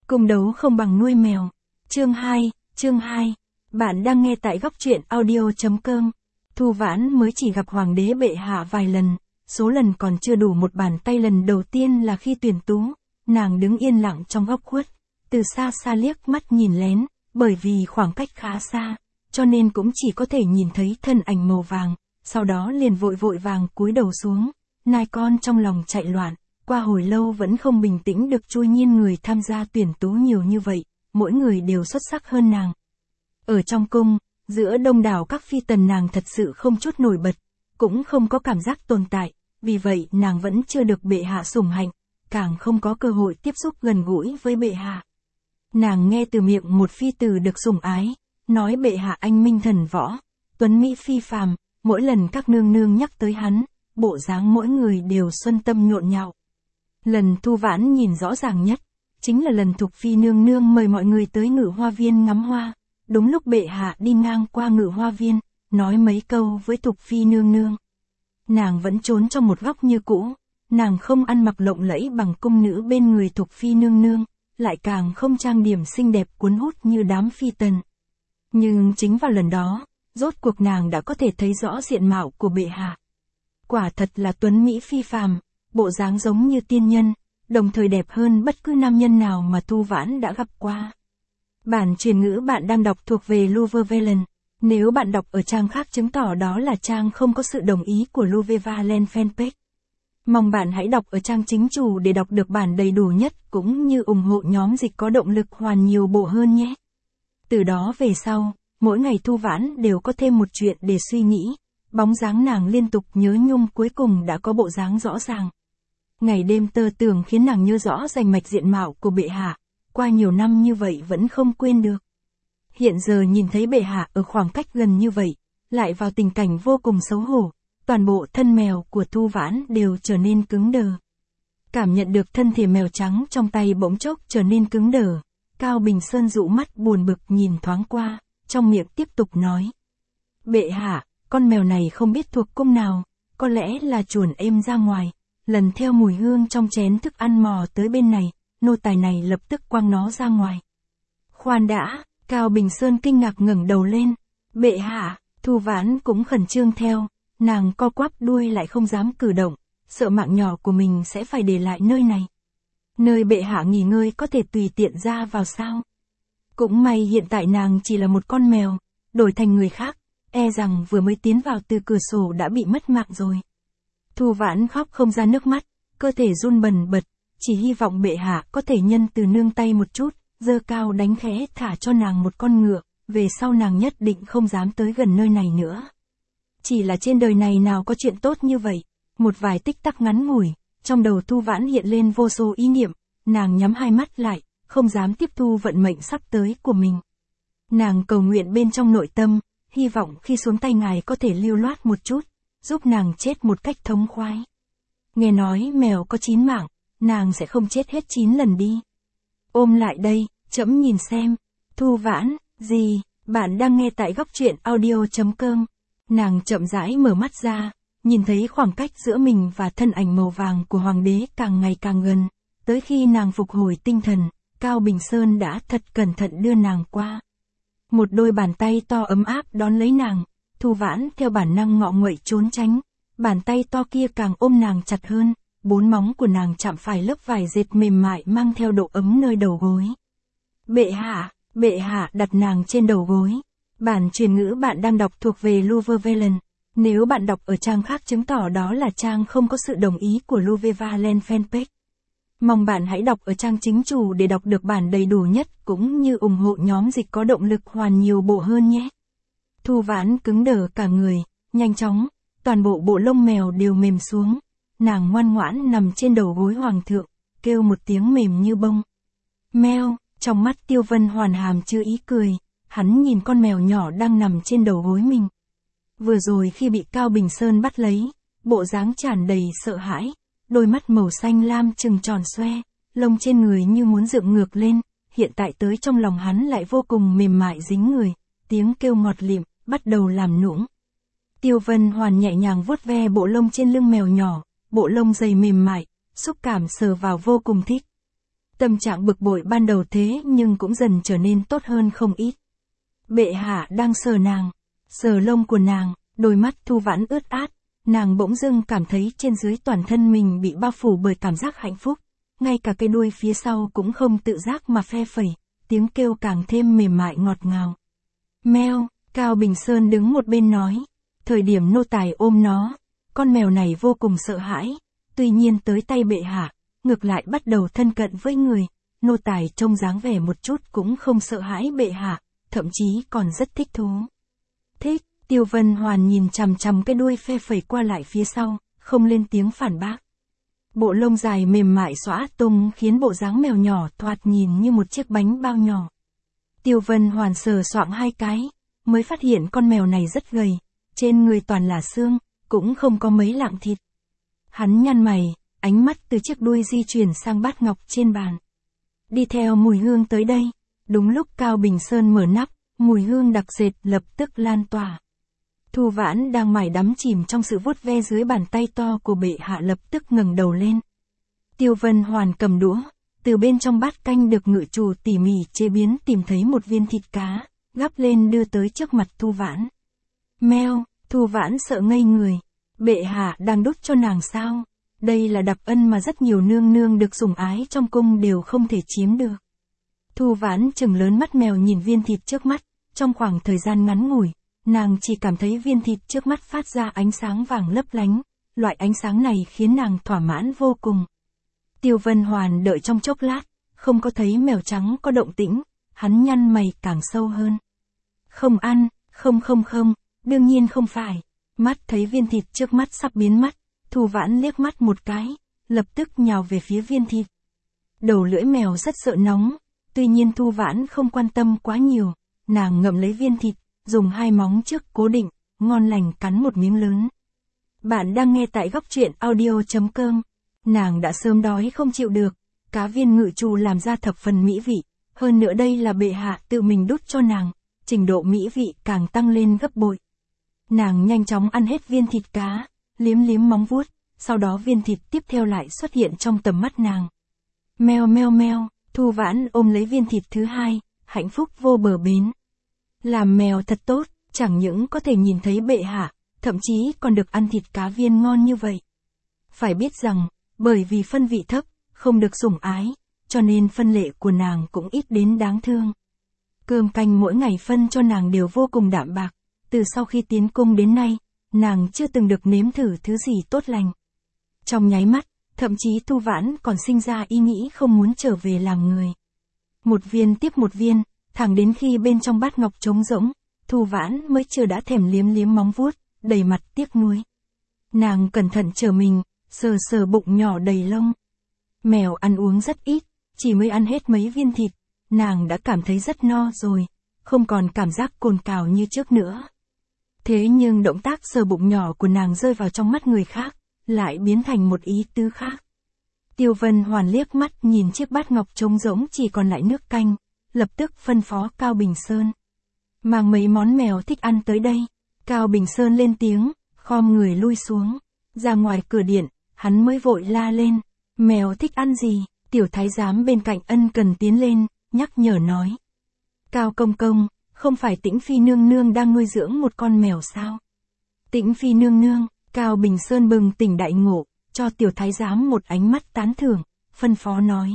Cung đấu không bằng nuôi mèo. Chương 2. Bạn đang nghe tại góc truyện audio.com. Thu Vãn mới chỉ gặp hoàng đế bệ hạ vài lần, số lần còn chưa đủ một bàn tay. Lần đầu tiên là khi tuyển tú, nàng đứng yên lặng trong góc khuất, từ xa xa liếc mắt nhìn lén, bởi vì khoảng cách khá xa, cho nên cũng chỉ có thể nhìn thấy thân ảnh màu vàng, sau đó liền vội vàng cúi đầu xuống, nai con trong lòng chạy loạn, qua hồi lâu vẫn không bình tĩnh được. Chui nhiên người tham gia tuyển tú nhiều như vậy, mỗi người đều xuất sắc hơn nàng. Ở trong cung, giữa đông đảo các phi tần nàng thật sự không chút nổi bật, cũng không có cảm giác tồn tại, vì vậy nàng vẫn chưa được bệ hạ sủng hạnh, càng không có cơ hội tiếp xúc gần gũi với bệ hạ. Nàng nghe từ miệng một phi tử được sủng ái, nói bệ hạ anh minh thần võ, tuấn mỹ phi phàm, mỗi lần các nương nương nhắc tới hắn, bộ dáng mỗi người đều xuân tâm nhộn nhạo. Lần Thu Vãn nhìn rõ ràng nhất, chính là lần Thục Phi nương nương mời mọi người tới Ngự Hoa Viên ngắm hoa, đúng lúc bệ hạ đi ngang qua Ngự Hoa Viên, nói mấy câu với Thục Phi nương nương. Nàng vẫn trốn trong một góc như cũ, nàng không ăn mặc lộng lẫy bằng cung nữ bên người Thục Phi nương nương, lại càng không trang điểm xinh đẹp cuốn hút như đám phi tần. Nhưng chính vào lần đó, rốt cuộc nàng đã có thể thấy rõ diện mạo của bệ hạ. Quả thật là tuấn mỹ phi phàm, bộ dáng giống như tiên nhân, đồng thời đẹp hơn bất cứ nam nhân nào mà Thu Vãn đã gặp qua. Bản truyền ngữ bạn đang đọc thuộc về Louvre Valen. Nếu bạn đọc ở trang khác chứng tỏ đó là trang không có sự đồng ý của Louvre Valen fanpage. Mong bạn hãy đọc ở trang chính chủ để đọc được bản đầy đủ nhất, cũng như ủng hộ nhóm dịch có động lực hoàn nhiều bộ hơn nhé. Từ đó về sau, mỗi ngày Thu Vãn đều có thêm một chuyện để suy nghĩ, bóng dáng nàng liên tục nhớ nhung cuối cùng đã có bộ dáng rõ ràng. Ngày đêm tơ tưởng khiến nàng nhớ rõ rành mạch diện mạo của bệ hạ, qua nhiều năm như vậy vẫn không quên được. Hiện giờ nhìn thấy bệ hạ ở khoảng cách gần như vậy, lại vào tình cảnh vô cùng xấu hổ, toàn bộ thân mèo của Thu Vãn đều trở nên cứng đờ. Cảm nhận được thân thể mèo trắng trong tay bỗng chốc trở nên cứng đờ, Cao Bình Sơn dụ mắt buồn bực nhìn thoáng qua, trong miệng tiếp tục nói. Bệ hạ, con mèo này không biết thuộc cung nào, có lẽ là chuồn êm ra ngoài, lần theo mùi hương trong chén thức ăn mò tới bên này, nô tài này lập tức quăng nó ra ngoài. Khoan đã, Cao Bình Sơn kinh ngạc ngẩng đầu lên. Bệ hạ, Thu Vãn cũng khẩn trương theo, nàng co quắp đuôi lại không dám cử động, sợ mạng nhỏ của mình sẽ phải để lại nơi này. Nơi bệ hạ nghỉ ngơi có thể tùy tiện ra vào sao? Cũng may hiện tại nàng chỉ là một con mèo, đổi thành người khác, e rằng vừa mới tiến vào từ cửa sổ đã bị mất mạng rồi. Thu Vãn khóc không ra nước mắt, cơ thể run bần bật, chỉ hy vọng bệ hạ có thể nhân từ nương tay một chút, giơ cao đánh khẽ thả cho nàng một con ngựa, về sau nàng nhất định không dám tới gần nơi này nữa. Chỉ là trên đời này nào có chuyện tốt như vậy, một vài tích tắc ngắn ngủi, trong đầu Thu Vãn hiện lên vô số ý niệm, nàng nhắm hai mắt lại, không dám tiếp thu vận mệnh sắp tới của mình. Nàng cầu nguyện bên trong nội tâm, hy vọng khi xuống tay ngài có thể lưu loát một chút, giúp nàng chết một cách thống khoái. Nghe nói mèo có 9 mạng, nàng sẽ không chết hết 9 lần đi. Ôm lại đây, trẫm nhìn xem. Thu Vãn, gì, bạn đang nghe tại góc truyện audio.com. Nàng chậm rãi mở mắt ra, nhìn thấy khoảng cách giữa mình và thân ảnh màu vàng của hoàng đế càng ngày càng gần. Tới khi nàng phục hồi tinh thần, Cao Bình Sơn đã thật cẩn thận đưa nàng qua. Một đôi bàn tay to ấm áp đón lấy nàng, Thu Vãn theo bản năng ngọ nguậy trốn tránh, bàn tay to kia càng ôm nàng chặt hơn, 4 móng của nàng chạm phải lớp vải dệt mềm mại mang theo độ ấm nơi đầu gối. Bệ hạ đặt nàng trên đầu gối. Bản truyền ngữ bạn đang đọc thuộc về Louvre Valen. Nếu bạn đọc ở trang khác chứng tỏ đó là trang không có sự đồng ý của Louvre Valen fanpage. Mong bạn hãy đọc ở trang chính chủ để đọc được bản đầy đủ nhất, cũng như ủng hộ nhóm dịch có động lực hoàn nhiều bộ hơn nhé. Thu Vãn cứng đờ cả người, nhanh chóng, toàn bộ bộ lông mèo đều mềm xuống, nàng ngoan ngoãn nằm trên đầu gối hoàng thượng, kêu một tiếng mềm như bông. Meo, trong mắt Tiêu Vân Hoàn hàm chứa ý cười, hắn nhìn con mèo nhỏ đang nằm trên đầu gối mình. Vừa rồi khi bị Cao Bình Sơn bắt lấy, bộ dáng tràn đầy sợ hãi, đôi mắt màu xanh lam trừng tròn xoe, lông trên người như muốn dựng ngược lên, hiện tại tới trong lòng hắn lại vô cùng mềm mại dính người, tiếng kêu ngọt lịm, bắt đầu làm nũng. Tiêu Vân Hoàn nhẹ nhàng vuốt ve bộ lông trên lưng mèo nhỏ, bộ lông dày mềm mại, xúc cảm sờ vào vô cùng thích. Tâm trạng bực bội ban đầu thế nhưng cũng dần trở nên tốt hơn không ít. Bệ hạ đang sờ nàng, sờ lông của nàng, đôi mắt Thu Vãn ướt át, nàng bỗng dưng cảm thấy trên dưới toàn thân mình bị bao phủ bởi cảm giác hạnh phúc, ngay cả cái đuôi phía sau cũng không tự giác mà phe phẩy, tiếng kêu càng thêm mềm mại ngọt ngào. Meo, Cao Bình Sơn đứng một bên nói, thời điểm nô tài ôm nó, con mèo này vô cùng sợ hãi, tuy nhiên tới tay bệ hạ, ngược lại bắt đầu thân cận với người, nô tài trông dáng vẻ một chút cũng không sợ hãi bệ hạ, thậm chí còn rất thích thú. Thích, Tiêu Vân Hoàn nhìn chằm chằm cái đuôi phe phẩy qua lại phía sau, không lên tiếng phản bác. Bộ lông dài mềm mại xõa tung khiến bộ dáng mèo nhỏ thoạt nhìn như một chiếc bánh bao nhỏ. Tiêu Vân Hoàn sờ soạng 2 cái, mới phát hiện con mèo này rất gầy, trên người toàn là xương, cũng không có mấy lạng thịt. Hắn nhăn mày, ánh mắt từ chiếc đuôi di chuyển sang bát ngọc trên bàn. Đi theo mùi hương tới đây, đúng lúc Cao Bình Sơn mở nắp, mùi hương đặc sệt lập tức lan tỏa. Thu Vãn đang mải đắm chìm trong sự vuốt ve dưới bàn tay to của bệ hạ lập tức ngẩng đầu lên. Tiêu Vân Hoàn cầm đũa, từ bên trong bát canh được ngự chủ tỉ mỉ chế biến tìm thấy một viên thịt cá, gắp lên đưa tới trước mặt Thu Vãn. Meo, Thu Vãn sợ ngây người, bệ hạ đang đút cho nàng sao? Đây là đặc ân mà rất nhiều nương nương được sủng ái trong cung đều không thể chiếm được. Thu Vãn trừng lớn mắt mèo nhìn viên thịt trước mắt, trong khoảng thời gian ngắn ngủi, nàng chỉ cảm thấy viên thịt trước mắt phát ra ánh sáng vàng lấp lánh, loại ánh sáng này khiến nàng thỏa mãn vô cùng. Tiêu Vân Hoàn đợi trong chốc lát, không có thấy mèo trắng có động tĩnh, hắn nhăn mày càng sâu hơn. Không ăn, không, đương nhiên không phải. Mắt thấy viên thịt trước mắt sắp biến mất, Thu Vãn liếc mắt một cái, lập tức nhào về phía viên thịt. Đầu lưỡi mèo rất sợ nóng, tuy nhiên Thu Vãn không quan tâm quá nhiều, nàng ngậm lấy viên thịt, dùng 2 móng trước cố định, ngon lành cắn một miếng lớn. Bạn đang nghe tại góc truyện audio.com. Nàng đã sớm đói không chịu được, cá viên ngự trù làm ra thập phần mỹ vị, hơn nữa đây là bệ hạ tự mình đút cho nàng, trình độ mỹ vị càng tăng lên gấp bội. Nàng nhanh chóng ăn hết viên thịt cá, liếm liếm móng vuốt, sau đó viên thịt tiếp theo lại xuất hiện trong tầm mắt nàng. Meo meo meo, Thu Vãn ôm lấy viên thịt thứ 2, hạnh phúc vô bờ bến. Làm mèo thật tốt, chẳng những có thể nhìn thấy bệ hạ, thậm chí còn được ăn thịt cá viên ngon như vậy. Phải biết rằng, bởi vì phân vị thấp, không được sủng ái, cho nên phân lệ của nàng cũng ít đến đáng thương. Cơm canh mỗi ngày phân cho nàng đều vô cùng đạm bạc, từ sau khi tiến cung đến nay, nàng chưa từng được nếm thử thứ gì tốt lành. Trong nháy mắt, thậm chí Thu Vãn còn sinh ra ý nghĩ không muốn trở về làm người. Một viên tiếp một viên, thẳng đến khi bên trong bát ngọc trống rỗng, Thu Vãn mới chưa đã thèm liếm liếm móng vuốt, đầy mặt tiếc nuối. Nàng cẩn thận trở mình, sờ sờ bụng nhỏ đầy lông. Mèo ăn uống rất ít, chỉ mới ăn hết mấy viên thịt, nàng đã cảm thấy rất no rồi, không còn cảm giác cồn cào như trước nữa. Thế nhưng động tác sờ bụng nhỏ của nàng rơi vào trong mắt người khác, lại biến thành một ý tứ khác. Tiêu Vân Hoàn liếc mắt nhìn chiếc bát ngọc trống rỗng chỉ còn lại nước canh, lập tức phân phó Cao Bình Sơn. Mang mấy món mèo thích ăn tới đây. Cao Bình Sơn lên tiếng, khom người lui xuống. Ra ngoài cửa điện, hắn mới vội la lên. Mèo thích ăn gì? Tiểu thái giám bên cạnh ân cần tiến lên, nhắc nhở nói. Cao công công, không phải Tĩnh Phi nương nương đang nuôi dưỡng một con mèo sao? Tĩnh Phi nương nương, Cao Bình Sơn bừng tỉnh đại ngộ, cho tiểu thái giám một ánh mắt tán thưởng, phân phó nói.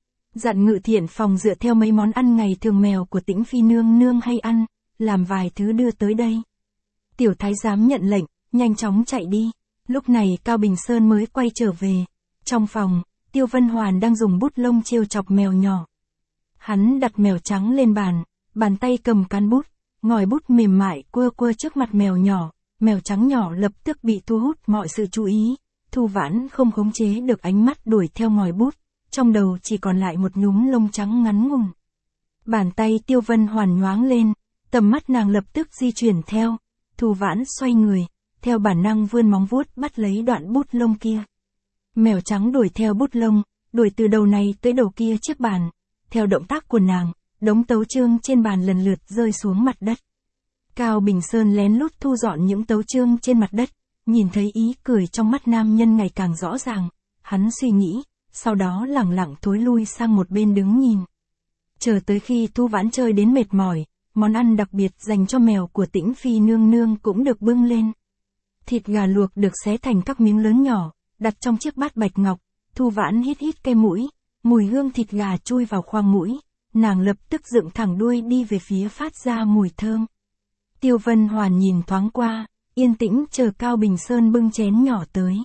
Dặn Ngự Thiện phòng dựa theo mấy món ăn ngày thường mèo của Tĩnh Phi nương nương hay ăn, làm vài thứ đưa tới đây. Tiểu thái giám nhận lệnh, nhanh chóng chạy đi. Lúc này Cao Bình Sơn mới quay trở về. Trong phòng, Tiêu Vân Hoàn đang dùng bút lông trêu chọc mèo nhỏ. Hắn đặt mèo trắng lên bàn tay cầm cán bút, ngòi bút mềm mại quơ quơ trước mặt mèo trắng nhỏ lập tức bị thu hút mọi sự chú ý. Thu Vãn không khống chế được ánh mắt đuổi theo ngòi bút, trong đầu chỉ còn lại một nhúm lông trắng ngắn ngủn. Bàn tay Tiêu Vân Hoàn nhoáng lên, tầm mắt nàng lập tức di chuyển theo. Thu Vãn xoay người, theo bản năng vươn móng vuốt bắt lấy đoạn bút lông kia. Mèo trắng đuổi theo bút lông, đuổi từ đầu này tới đầu kia chiếc bàn. Theo động tác của nàng, đống tấu chương trên bàn lần lượt rơi xuống mặt đất. Cao Bình Sơn lén lút thu dọn những tấu chương trên mặt đất, nhìn thấy ý cười trong mắt nam nhân ngày càng rõ ràng. Hắn suy nghĩ, sau đó lẳng lặng thối lui sang một bên đứng nhìn. Chờ tới khi Thu Vãn chơi đến mệt mỏi, món ăn đặc biệt dành cho mèo của Tĩnh Phi nương nương cũng được bưng lên. Thịt gà luộc được xé thành các miếng lớn nhỏ, đặt trong chiếc bát bạch ngọc. Thu Vãn hít hít cái mũi, mùi hương thịt gà chui vào khoang mũi, nàng lập tức dựng thẳng đuôi đi về phía phát ra mùi thơm. Tiêu Vân Hoàn nhìn thoáng qua, yên tĩnh chờ Cao Bình Sơn bưng chén nhỏ tới.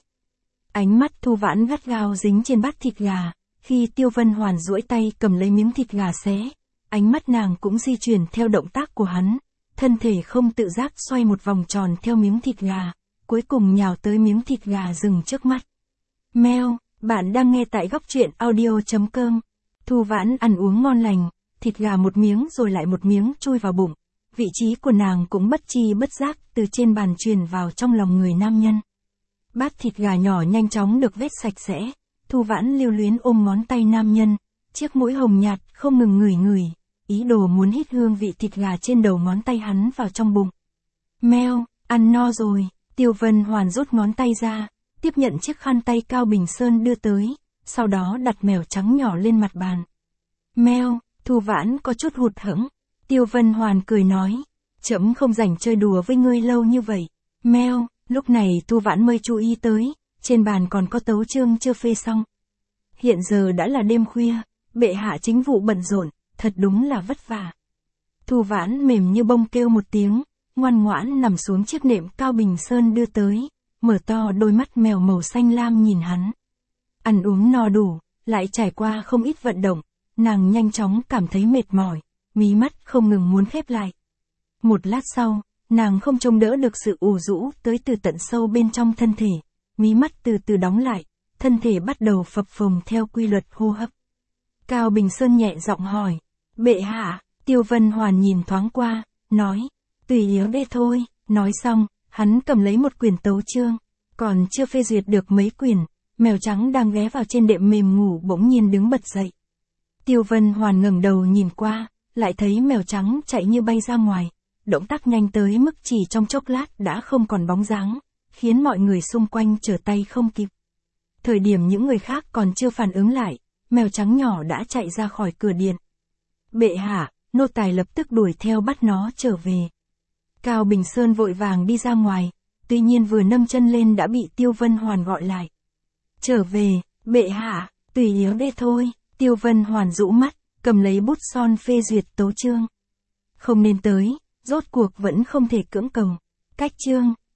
Ánh mắt Thu Vãn gắt gao dính trên bát thịt gà, khi Tiêu Vân Hoàn duỗi tay cầm lấy miếng thịt gà xé, ánh mắt nàng cũng di chuyển theo động tác của hắn, thân thể không tự giác xoay một vòng tròn theo miếng thịt gà, cuối cùng nhào tới miếng thịt gà dừng trước mắt. Meo, bạn đang nghe tại góc truyện audio.com. Thu Vãn ăn uống ngon lành, thịt gà một miếng rồi lại một miếng chui vào bụng, vị trí của nàng cũng bất chi bất giác từ trên bàn truyền vào trong lòng người nam nhân. Bát thịt gà nhỏ nhanh chóng được vét sạch sẽ, Thu Vãn lưu luyến ôm ngón tay nam nhân, chiếc mũi hồng nhạt không ngừng ngửi ngửi, ý đồ muốn hít hương vị thịt gà trên đầu ngón tay hắn vào trong bụng. Meo, ăn no rồi, Tiêu Vân Hoàn rút ngón tay ra, tiếp nhận chiếc khăn tay Cao Bình Sơn đưa tới, sau đó đặt mèo trắng nhỏ lên mặt bàn. Meo, Thu Vãn có chút hụt hẫng. Tiêu Vân Hoàn cười nói, trẫm không rảnh chơi đùa với ngươi lâu như vậy. Meo, lúc này Thu Vãn mới chú ý tới, trên bàn còn có tấu chương chưa phê xong. Hiện giờ đã là đêm khuya, bệ hạ chính vụ bận rộn, thật đúng là vất vả. Thu Vãn mềm như bông kêu một tiếng, ngoan ngoãn nằm xuống chiếc nệm Cao Bình Sơn đưa tới, mở to đôi mắt mèo màu xanh lam nhìn hắn. Ăn uống no đủ, lại trải qua không ít vận động, nàng nhanh chóng cảm thấy mệt mỏi, mí mắt không ngừng muốn khép lại. Một lát sau, nàng không trông đỡ được sự ủ rũ tới từ tận sâu bên trong thân thể, mí mắt từ từ đóng lại, thân thể bắt đầu phập phồng theo quy luật hô hấp. Cao Bình Sơn nhẹ giọng hỏi, bệ hạ. Tiêu Vân Hoàn nhìn thoáng qua, nói, tùy yếu đây thôi. Nói xong, hắn cầm lấy một quyển tấu chương, còn chưa phê duyệt được mấy quyển, mèo trắng đang ghé vào trên đệm mềm ngủ bỗng nhiên đứng bật dậy. Tiêu Vân Hoàn ngẩng đầu nhìn qua, lại thấy mèo trắng chạy như bay ra ngoài, động tác nhanh tới mức chỉ trong chốc lát đã không còn bóng dáng, khiến mọi người xung quanh trở tay không kịp. Thời điểm những người khác còn chưa phản ứng lại, mèo trắng nhỏ đã chạy ra khỏi cửa điện. Bệ hạ, nô tài lập tức đuổi theo bắt nó trở về. Cao Bình Sơn vội vàng đi ra ngoài, tuy nhiên vừa nâng chân lên đã bị Tiêu Vân Hoàn gọi lại. Trở về, bệ hạ, tùy yếu đây thôi. Tiêu Vân Hoàn rũ mắt, cầm lấy bút son phê duyệt tấu chương. Không nên tới, rốt cuộc vẫn không thể cưỡng cầu. Cách chương,